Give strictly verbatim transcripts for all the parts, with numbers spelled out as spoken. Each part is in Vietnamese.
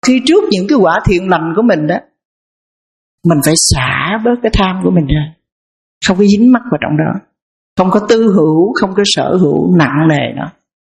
khi trước những cái quả thiện lành của mình đó, mình phải xả bớt cái tham của mình ra, không có dính mắc vào trong đó, không có tư hữu, không có sở hữu nặng nề nữa.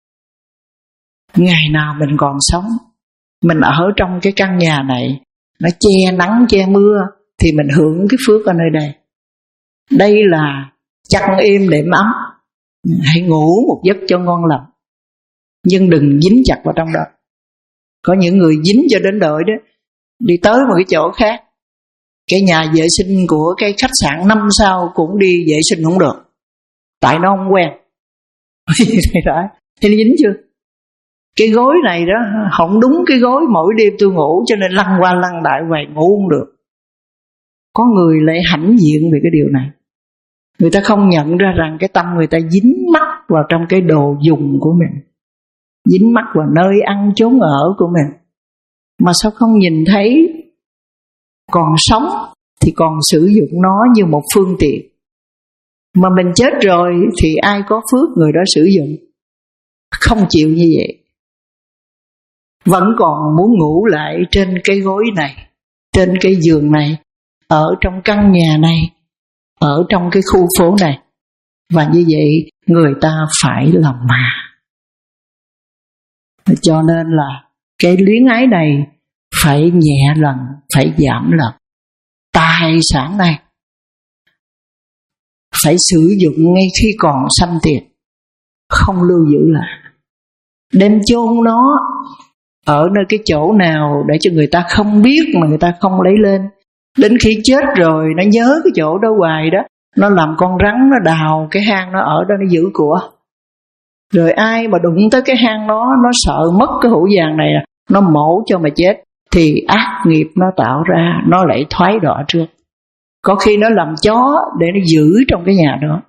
Ngày nào mình còn sống, mình ở trong cái căn nhà này, nó che nắng che mưa, thì mình hưởng cái phước ở nơi đây. Đây là chăn êm đệm ấm, hãy ngủ một giấc cho ngon lành, nhưng đừng dính chặt vào trong đó. Có những người dính cho đến đợi đó, đi tới một cái chỗ khác, cái nhà vệ sinh của cái khách sạn năm sao cũng đi vệ sinh không được, tại nó không quen. Thì nó dính chưa? Cái gối này đó không đúng cái gối mỗi đêm tôi ngủ, cho nên lăn qua lăn lại hoài ngủ không được. Có người lại hãnh diện về cái điều này. Người ta không nhận ra rằng cái tâm người ta dính mắc vào trong cái đồ dùng của mình, dính mắc vào nơi ăn chốn ở của mình. Mà sao không nhìn thấy còn sống thì còn sử dụng nó như một phương tiện. Mà mình chết rồi thì ai có phước người đó sử dụng. Không chịu như vậy, vẫn còn muốn ngủ lại trên cái gối này, trên cái giường này, ở trong căn nhà này, ở trong cái khu phố này. Và như vậy người ta phải làm mà. Cho nên là cái luyến ái này phải nhẹ lần, phải giảm lần. Tài sản này phải sử dụng ngay khi còn sanh tiền, không lưu giữ lại. Đem chôn nó ở nơi cái chỗ nào để cho người ta không biết, mà người ta không lấy lên. Đến khi chết rồi nó nhớ cái chỗ đó hoài đó, nó làm con rắn nó đào cái hang nó ở đó, nó giữ của. Rồi ai mà đụng tới cái hang nó, nó sợ mất cái hũ vàng này, nó mổ cho mà chết, thì ác nghiệp nó tạo ra, nó lại thoái đọa trước. Có khi nó làm chó để nó giữ trong cái nhà đó.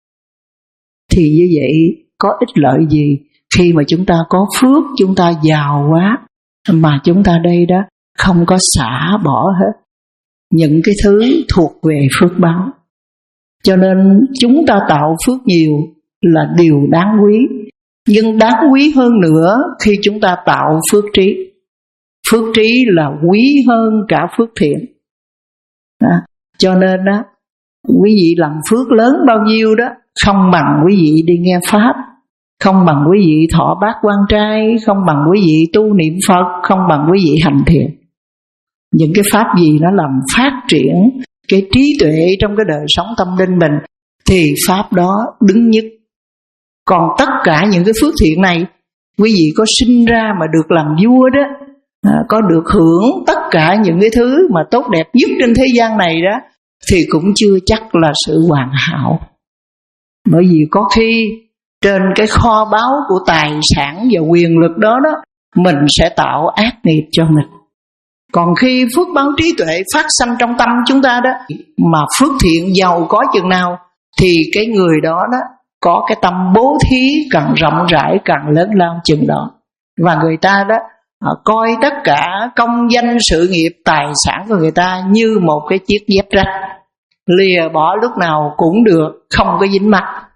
Thì như vậy có ích lợi gì khi mà chúng ta có phước, chúng ta giàu quá, mà chúng ta đây đó không có xả bỏ hết những cái thứ thuộc về phước báo. Cho nên chúng ta tạo phước nhiều là điều đáng quý, nhưng đáng quý hơn nữa khi chúng ta tạo phước trí. Phước trí là quý hơn cả phước thiện. Đó. Cho nên đó, quý vị làm phước lớn bao nhiêu đó, không bằng quý vị đi nghe pháp, không bằng quý vị thọ bát quan trai, không bằng quý vị tu niệm Phật, không bằng quý vị hành thiện. Những cái pháp gì nó làm phát triển cái trí tuệ trong cái đời sống tâm linh mình, thì pháp đó đứng nhất. Còn tất cả những cái phước thiện này, quý vị có sinh ra mà được làm vua đó, à, có được hưởng tất cả những cái thứ mà tốt đẹp nhất trên thế gian này đó, thì cũng chưa chắc là sự hoàn hảo. Bởi vì có khi trên cái kho báu của tài sản và quyền lực đó đó, mình sẽ tạo ác nghiệp cho mình. Còn khi phước báo trí tuệ phát sanh trong tâm chúng ta đó, mà phước thiện giàu có chừng nào, thì cái người đó đó có cái tâm bố thí càng rộng rãi, càng lớn lao chừng đó. Và người ta đó coi tất cả công danh sự nghiệp tài sản của người ta như một cái chiếc dép rách, lìa bỏ lúc nào cũng được, không có dính mắc.